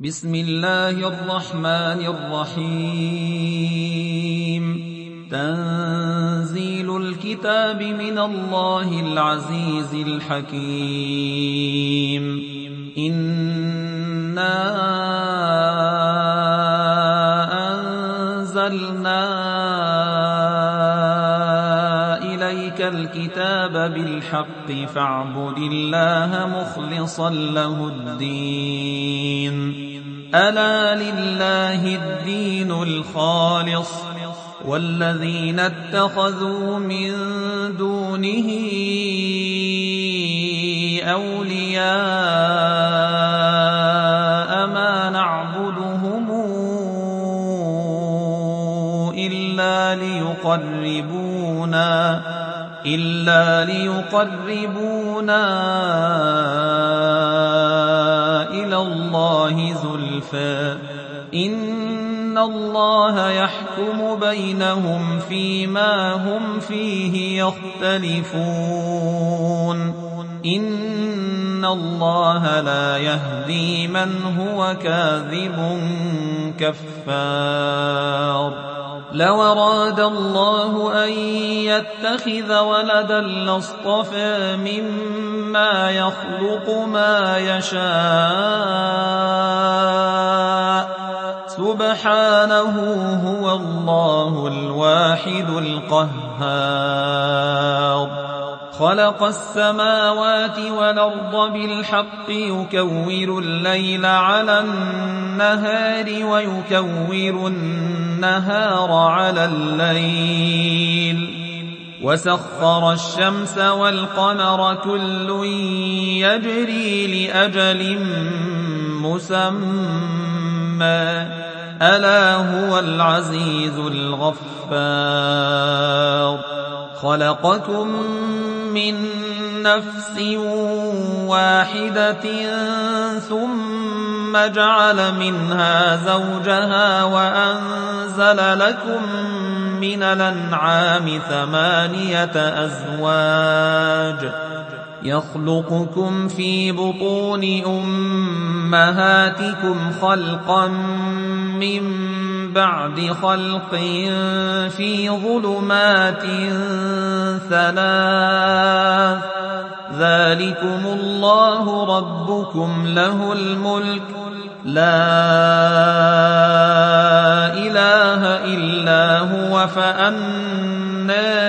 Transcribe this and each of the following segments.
بسم الله الرحمن الرحيم. تنزيل الكتاب من الله العزيز الحكيم. إنا أنزلنا إليك الكتاب بالحق فاعبد الله مخلصا له الدين. ألا لله الدين الخالص والذين اتخذوا من دونه أولياء ما نعبدهم إلا ليقربونا إلى الله زلفى. إن الله يحكم بينهم فيما هم فيه يختلفون. إن الله لا يهدي من هو كاذب كفار. لو أراد الله أن يتخذ ولدا لاصطفى مما يخلق ما يشاء سبحانه هو الله الواحد القهار. خلق السماوات والأرض بالحق يكور الليل على النهار ويكور النهار على الليل وسخر الشمس والقمر كل يجري لأجل مسمى ألا هو العزيز الغفار. خلقكم من نفس واحدة ثم جعل منها زوجها وأنزل لكم من الأنعام 8 أزواج يخلقكم في بطون أمهاتكم خلقا من بعد خلق في ظلمات 3 ذلكم الله ربكم له الملك لا إله إلا هو فأنى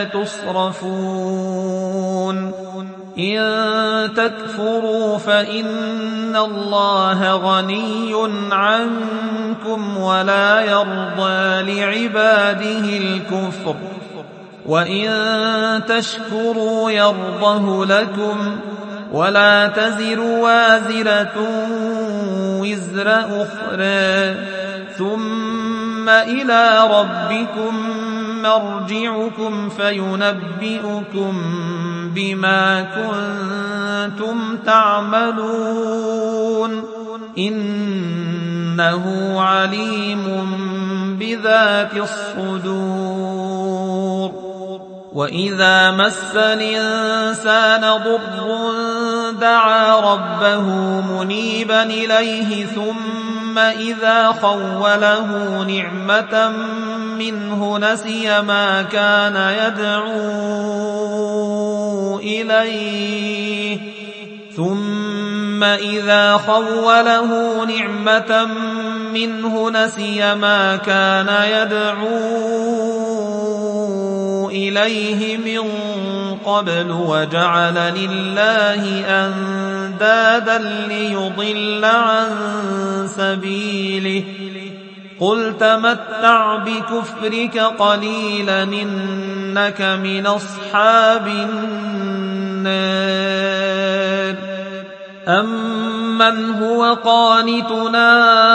تصرفون. إن تكفروا فإن الله غني عنكم ولا يرضى لعباده الكفر وإن تشكروا يرضه لكم ولا تزر وازرة وزر أخرى ثم إلى ربكم مرجعكم فينبئكم بما كنتم تعملون. إنه عليم بذات الصدور. وإذا مس الإنسان ضر دعا ربه منيبا إليه ثم إذا خوله نعمة منه نسي ما كان يدعو إليه من قبل وجعل لله أندادا ليضل عن سبيله. قل تمتع بكفرك قليلا إنك من أصحاب النار. أمن هو قانتنا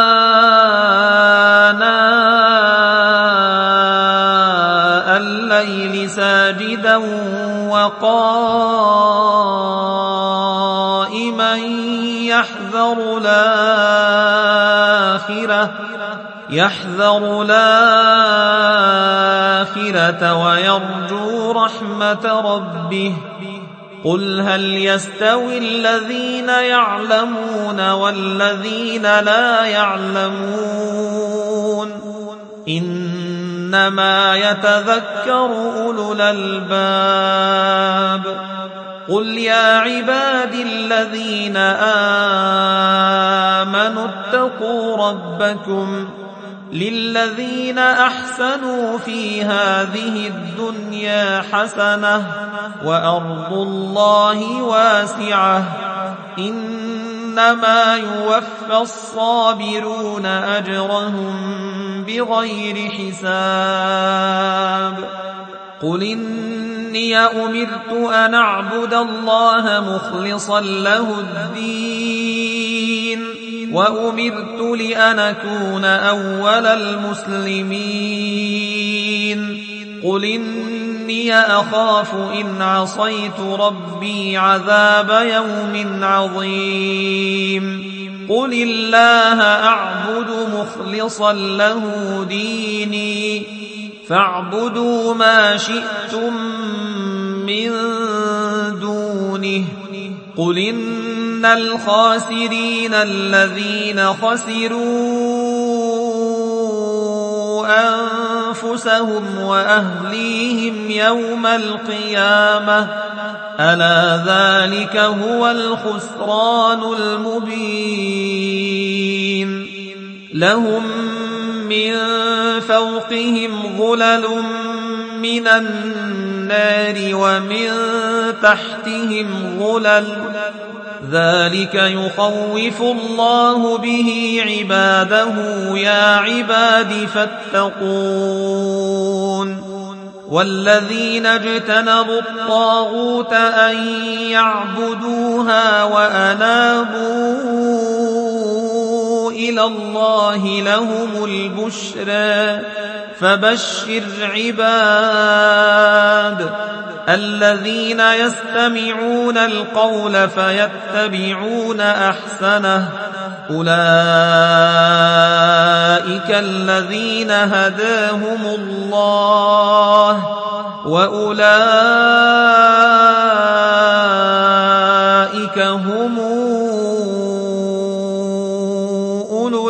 آناء الليل ساجدا وقائما يحذر الآخرة ويرجو رحمة ربه قل هل يستوي الذين يعلمون والذين لا يعلمون إنما يتذكر أولو الألباب قل يا عبادي الذين آمنوا اتقوا ربكم للذين أحسنوا في هذه الدنيا حسنة وأرض الله واسعة إنما يوفى الصابرون أجرهم بغير حساب قل إني أمرت أن أعبد الله مخلصا له الدين وأمرت لأن أكون أول المسلمين قل إني أخاف إن عصيت ربي عذاب يوم عظيم قل الله أعبد مخلصا له ديني فاعبدوا ما شئتم من دونه قل إن الخاسرين الذين خسروا أنفسهم وأهليهم يوم القيامة ألا ذلك هو الخسران المبين لهم من فوقهم ظلل من النار ومن تحتهم ظلل ذلك يخوف الله به عباده يا عباد فاتقون والذين اجتنبوا الطاغوت أن يعبدوها وأنابوا إلى الله لهم البشرى فبشر عباد الذين يستمعون القول فيتبعون أحسنه أولئك الذين هداهم الله وأولئك هم أولو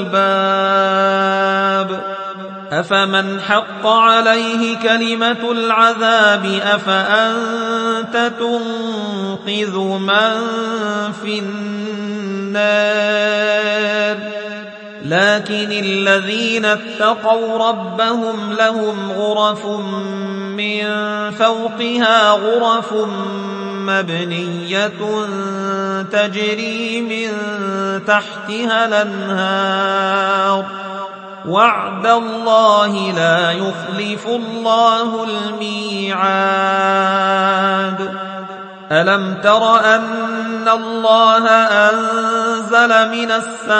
الألباب أفمن حق عليه كلمة العذاب أفأنت تنقذ من في النار لكن الذين اتقوا ربهم لهم غرف من فوقها غرف مبنية تجري من تحتها الأنهار وعد الله لا يخلف الله الميعاد ألم تر أن الله أنزل من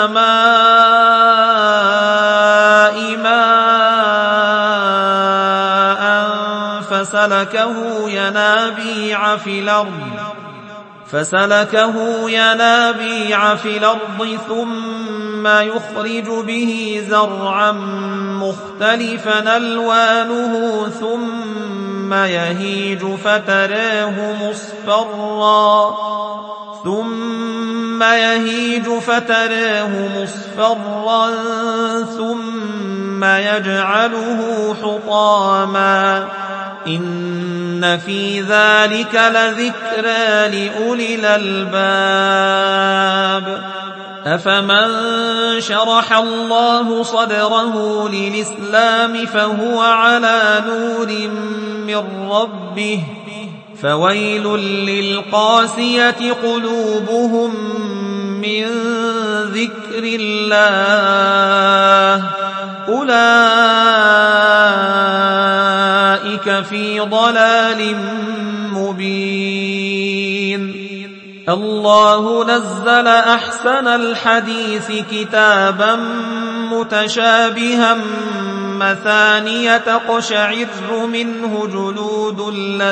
السماء ماء فسلكه ينابيع في الأرض ثم يخرج به زرعا مختلفا ألوانه ثم يهيج فتراه مصفرا ثم يجعله حطاما إن في ذلك لذكرى لأولي الألباب أفمن شرح الله صدره للإسلام فهو على نور من ربه فويل للقاسية قلوبهم من ذكر الله أولئك في ضلال مبين الله نزل أحسن الحديث كتابا متشابها مثانية تقشعر منه جلود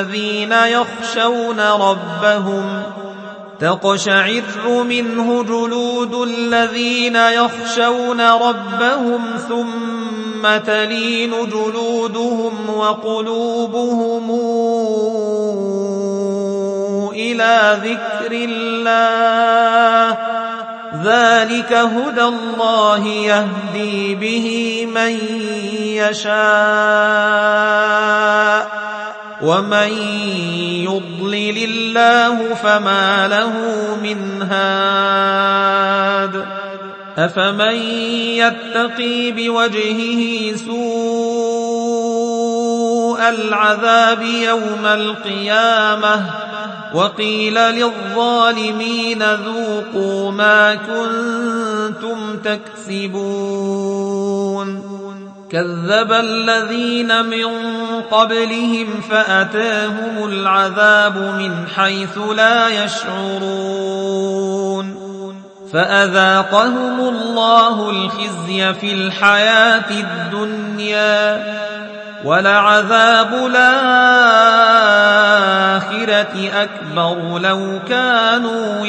الذين يخشون ربهم ثم تلين جلودهم وقلوبهم إلى ذكر الله ذلك هدى الله يهدي به من يشاء ومن يضلل الله فما له من هاد أفمن يتقي بوجهه سوء العذاب يوم القيامة وقيل للظالمين ذوقوا ما كنتم تكسبون كذب الذين من قبلهم فأتاهم العذاب من حيث لا يشعرون فأذاقهم الله الخزي في الحياة الدنيا ولعذاب الآخرة أكبر لو كانوا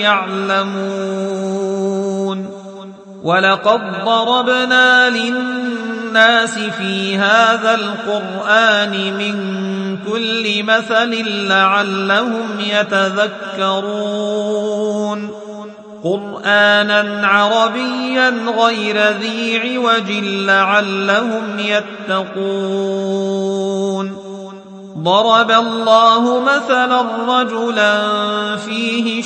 يعلمون ولقد ضربنا للناس في هذا القرآن من كل مثل لعلهم يتذكرون قرآنا عربيا غير ذي عوج لعلهم يتقون ضرب الله مثلا رجلا فيه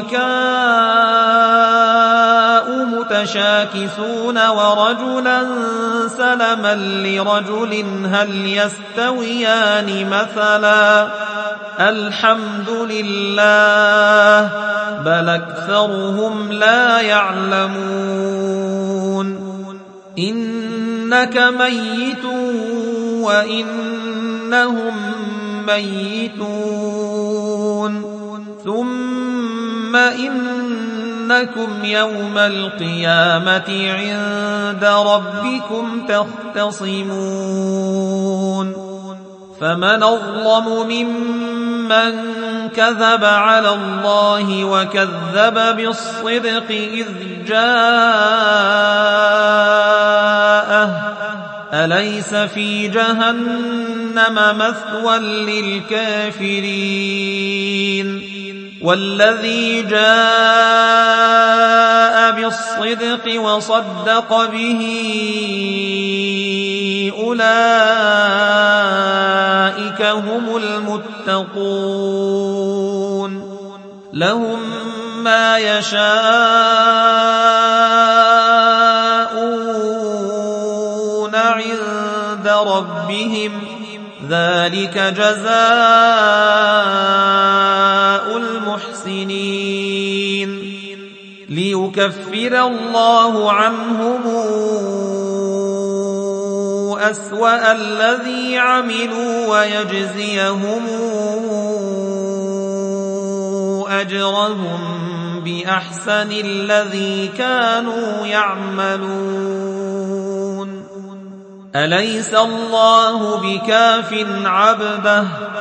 شركاء متشاكسون ورجلا سلما لرجل هل يستويان مثلا الحمد لله بل أكثرهم لا يعلمون إنك ميت وإنهم ميتون ثم إنكم يوم القيامة عند ربكم تختصمون فمن أظلم ممن كذب على الله وكذب بالصدق إذ جاءه أليس في جهنم مثوى للكافرين والذي جاء بالصدق وصدق به أولئك هم المتقون لهم ما يشاءون عند ربهم ذلك جزاء المحسنين ليكفر الله عنهم أسوأ الذي عملوا ويجزيهم أجرهم بأحسن الذي كانوا يعملون أليس الله بكاف عبده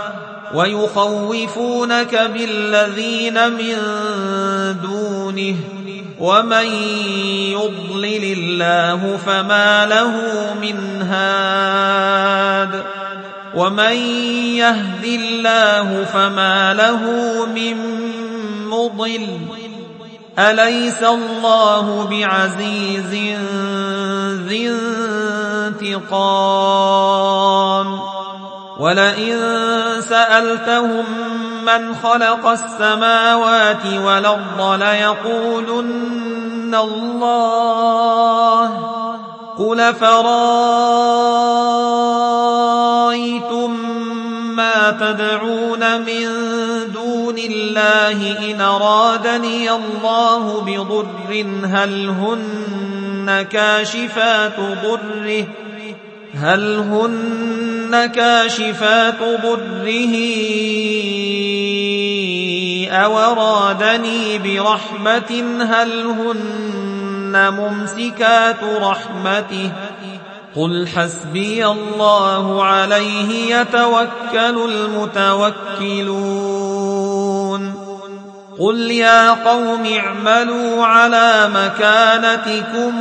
ويخوفونك بالذين من دونه ومن يضلل الله فما له من هاد ومن يهد الله فما له من مضل أليس الله بعزيز ذي انتقام ولئن سألتهم من خلق السماوات والأرض ليقولن الله قل فرأيتم ما تدعون من دون الله إن أرادني الله بضر هل هن كاشفات ضره أو أرادني برحمة هل هن ممسكات رحمته قل حسبي الله عليه يتوكل المتوكلون قل يا قوم اعملوا على مكانتكم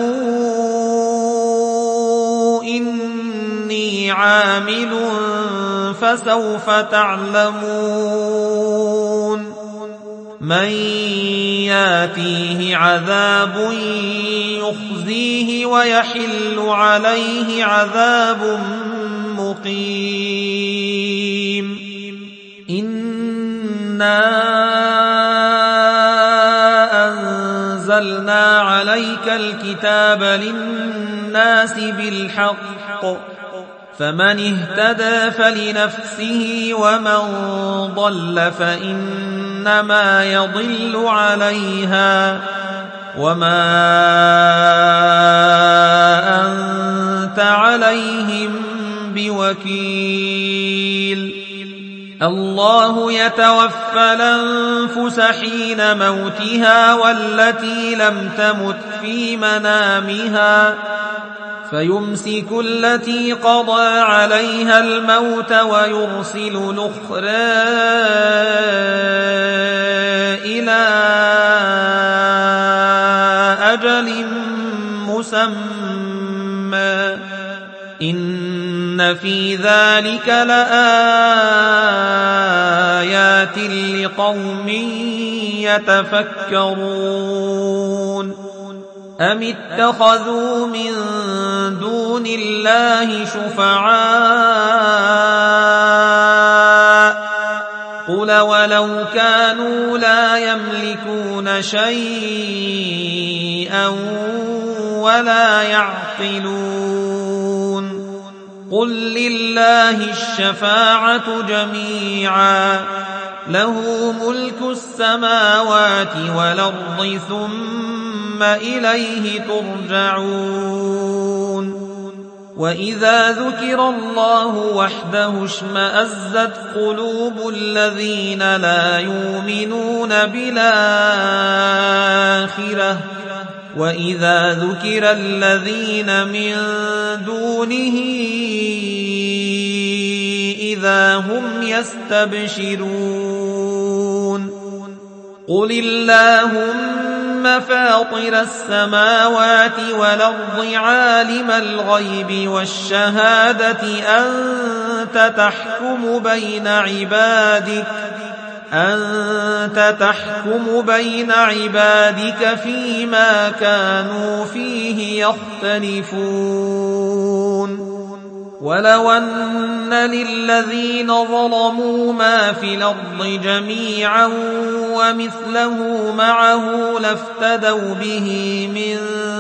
إني عامل فسوف تعلمون من ياتيه عذاب يخزيه ويحل عليه عذاب مقيم إنا أنزلنا عليك الكتاب للناس بالحق فمن اهتدى فلنفسه ومن ضل فإنما يضل عليها وما أنت عليهم بوكيل الله يتوفى الأنفس حين موتها والتي لم تمت في منامها فيمسك التي قضى عليها الموت ويرسل الأخرى إلى أجل مسمى إن في ذلك لآيات لقوم يتفكرون أم اتخذوا من دون الله شفعاء قل ولو كانوا لا يملكون شيئا ولا يعقلون قل لله الشفاعة جميعا له ملك السماوات والأرض ثم إليه ترجعون وإذا ذكر الله وحده اشمأزت قلوب الذين لا يؤمنون بالآخرة وإذا ذكر الذين من دونه إذا هم يستبشرون قل اللهم فاطر السماوات والأرض عالم الغيب والشهادة أنت تحكم بين عبادك فيما كانوا فيه يختلفون ولو أن للذين ظلموا ما في الأرض جميعا ومثله معه لافتدوا به من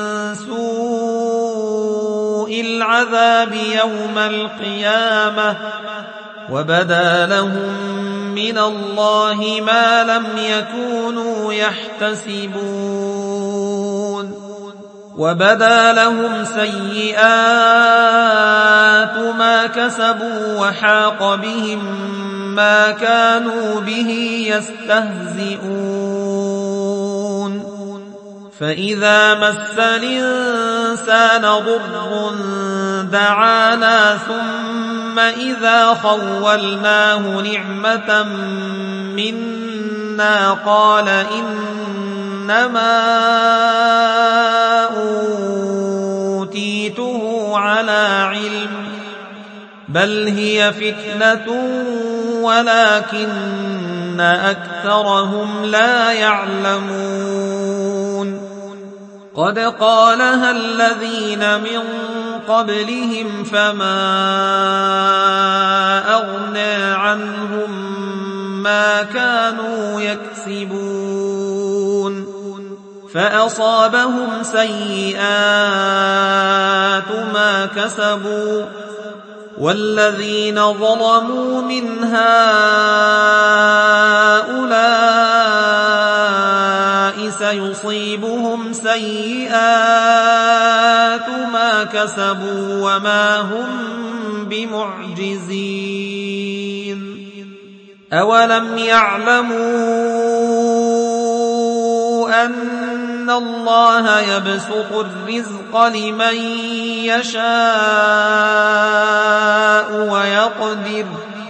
سوء العذاب يوم القيامة وبدا لهم من الله ما لم يكونوا يحتسبون وبدا لهم سيئات ما كسبوا وحاق بهم ما كانوا به يستهزئون فإذا مس الإنسان ضر دعانا ثم إذا خولناه نعمة منا قال إنما أوتيته على علم بل هي فتنة ولكن أكثرهم لا يعلمون قد قالها الذين من قبلهم فما أغنى عنهم ما كانوا يكسبون فأصابهم سيئات ما كسبوا والذين ظلموا من هؤلاء سيصيبهم سيئات ما كسبوا وما هم بمعجزين أولم يعلموا أن الله يبسط الرزق لمن يشاء ويقدر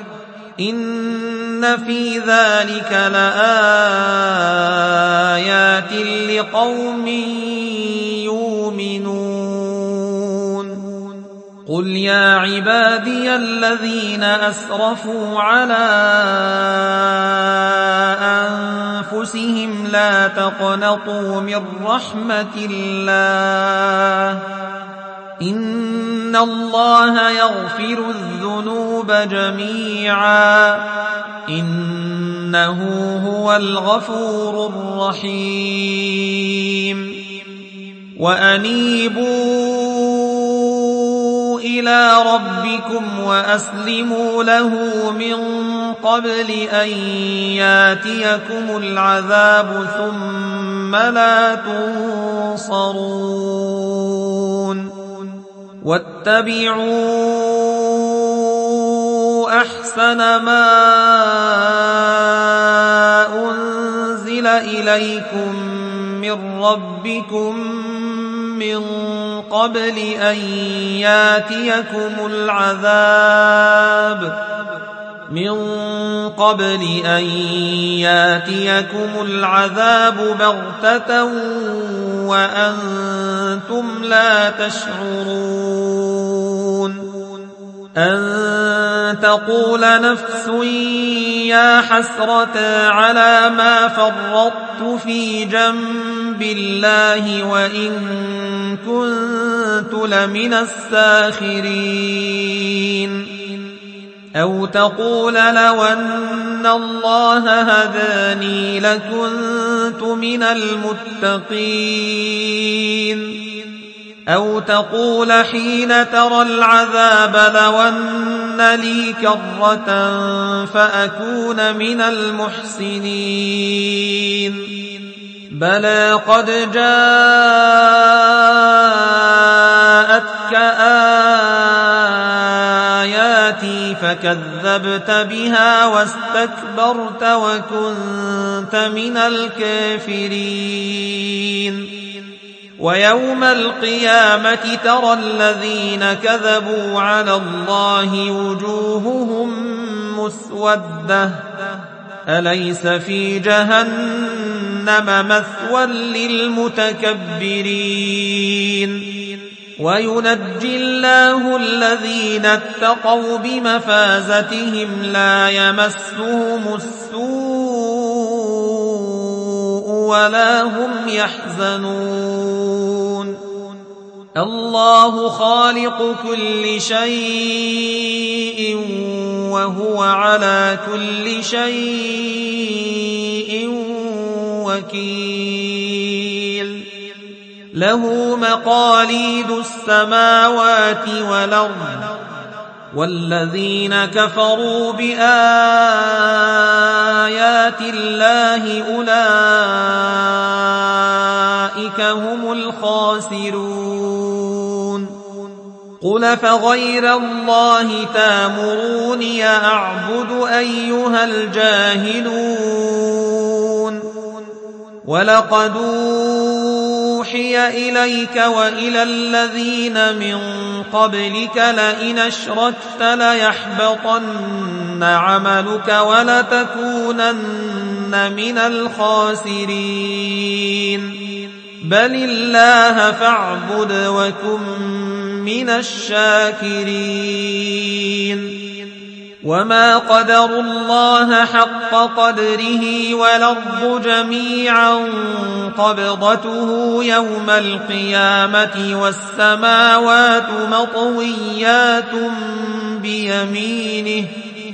إن في ذلك لآيات لقوم يؤمنون قل يا عبادي الذين أسرفوا على أنفسهم لا تقنطوا من رحمة الله إن الله يغفر الذنوب جميعا إنه هو الغفور الرحيم وأنيبوا إلى ربكم وأسلموا له من قبل أن ياتيكم العذاب ثم لا تنصرون واتبعوا أحسن ما أنزل إليكم من ربكم من قبل أن ياتيكم العذاب بغتة وأنتم لا تشعرون أن تقول نفس يا حسرة على ما فرطت في جنب الله وإن كنت لمن الساخرين أو تقول لو أن الله هداني لكنت من المتقين أو تقول حين ترى العذاب لو أن لي كرة فأكون من المحسنين بلى قد جاءتك آياتي فكذبت بها واستكبرت وكنت من الكافرين ويوم القيامة ترى الذين كذبوا على الله وجوههم مسودة أليس في جهنم مثوى للمتكبرين وينجي الله الذين اتقوا بمفازتهم لا يمسهم السوء ولا هم يحزنون الله خالق كل شيء وهو على كل شيء وكيل له مقاليد السماوات والأرض والذين كفروا بآيات الله أولئك هم الخاسرون قل فغير الله تامروني أعبد أيها الجاهلون ولقد أوحي إليك وإلى الذين من قبلك لئن أشركت ليحبطن عملك ولتكونن من الخاسرين بل الله فاعبد وكن من الشاكرين وما قدروا الله حق قدره والأرض جميعا قبضته يوم القيامة والسماوات مطويات بيمينه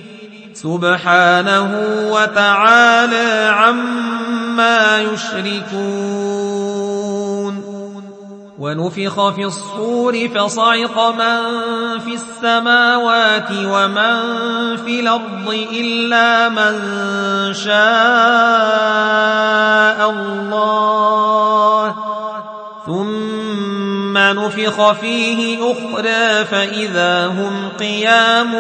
سبحانه وتعالى عما يشركون ونفخ في الصور فصعق من في السماوات ومن في الأرض إلا من شاء الله ثم نفخ فيه أخرى فإذا هم قيام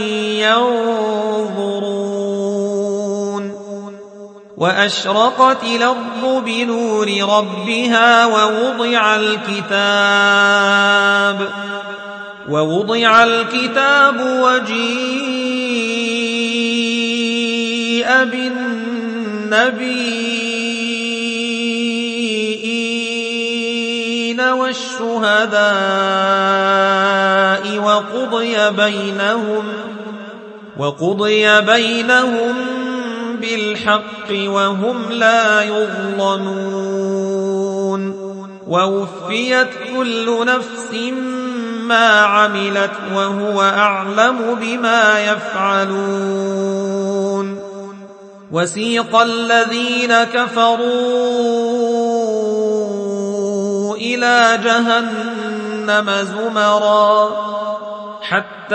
ينظرون وأشرقت الأرض بنور ربها ووضع الكتاب وجيء بالنبيين والشهداء وقضي بينهم بالحق وهم لا يظلمون ووفيت كل نفس ما عملت وهو أعلم بما يفعلون وسيق الذين كفروا إلى جهنم زمرا حتى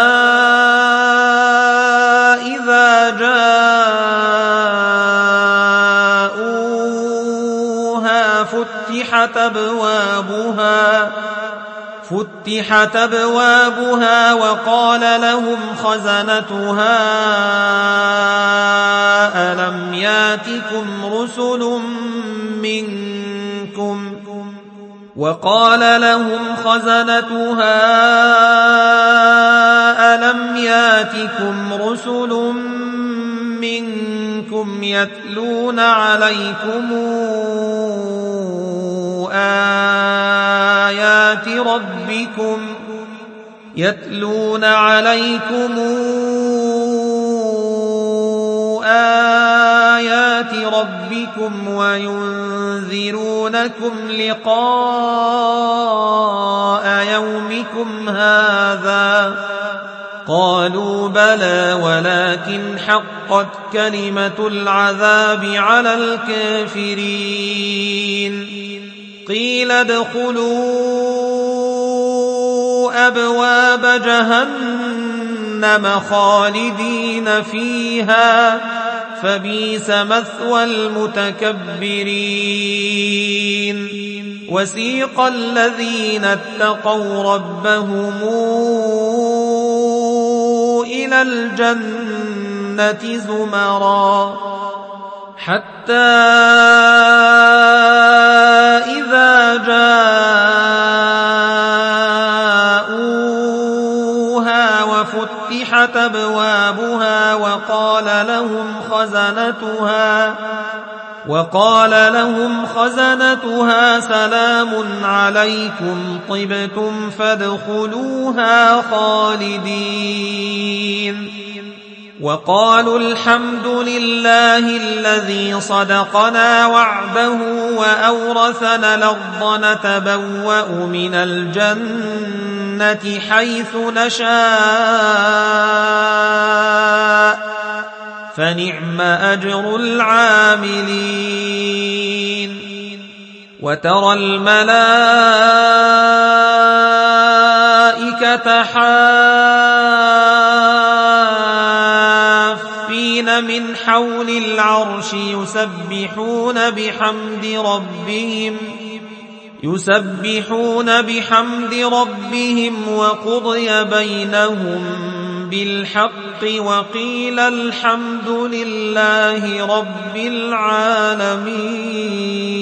إذا جاءوها فتحت أبوابها وقال لهم خزنتها ألم ياتكم رسل منكم يتلون عليكم آيات ربكم وينذرونكم لقاء يومكم هذا قالوا بلى ولكن حقت كلمة العذاب على الكافرين قيل ادخلوا أبواب جهنم خالدين فيها فبئس مثوى المتكبرين وسيق الذين اتقوا ربهم إلى الجنة زمرا حتى إذا جاءوها وفتحت أبوابها وقال لهم خزنتها سلام عليكم طبتم فادخلوها خالدين وقالوا الحمد لله الذي صدقنا وعده وأورثنا الأرض نتبوأ من الجنة حيث نشاء فنعم أجر العاملين وترى الملائكة حافين من حول العرش يسبحون بحمد ربهم وقضي بينهم بالحق وقيل الحمد لله رب العالمين.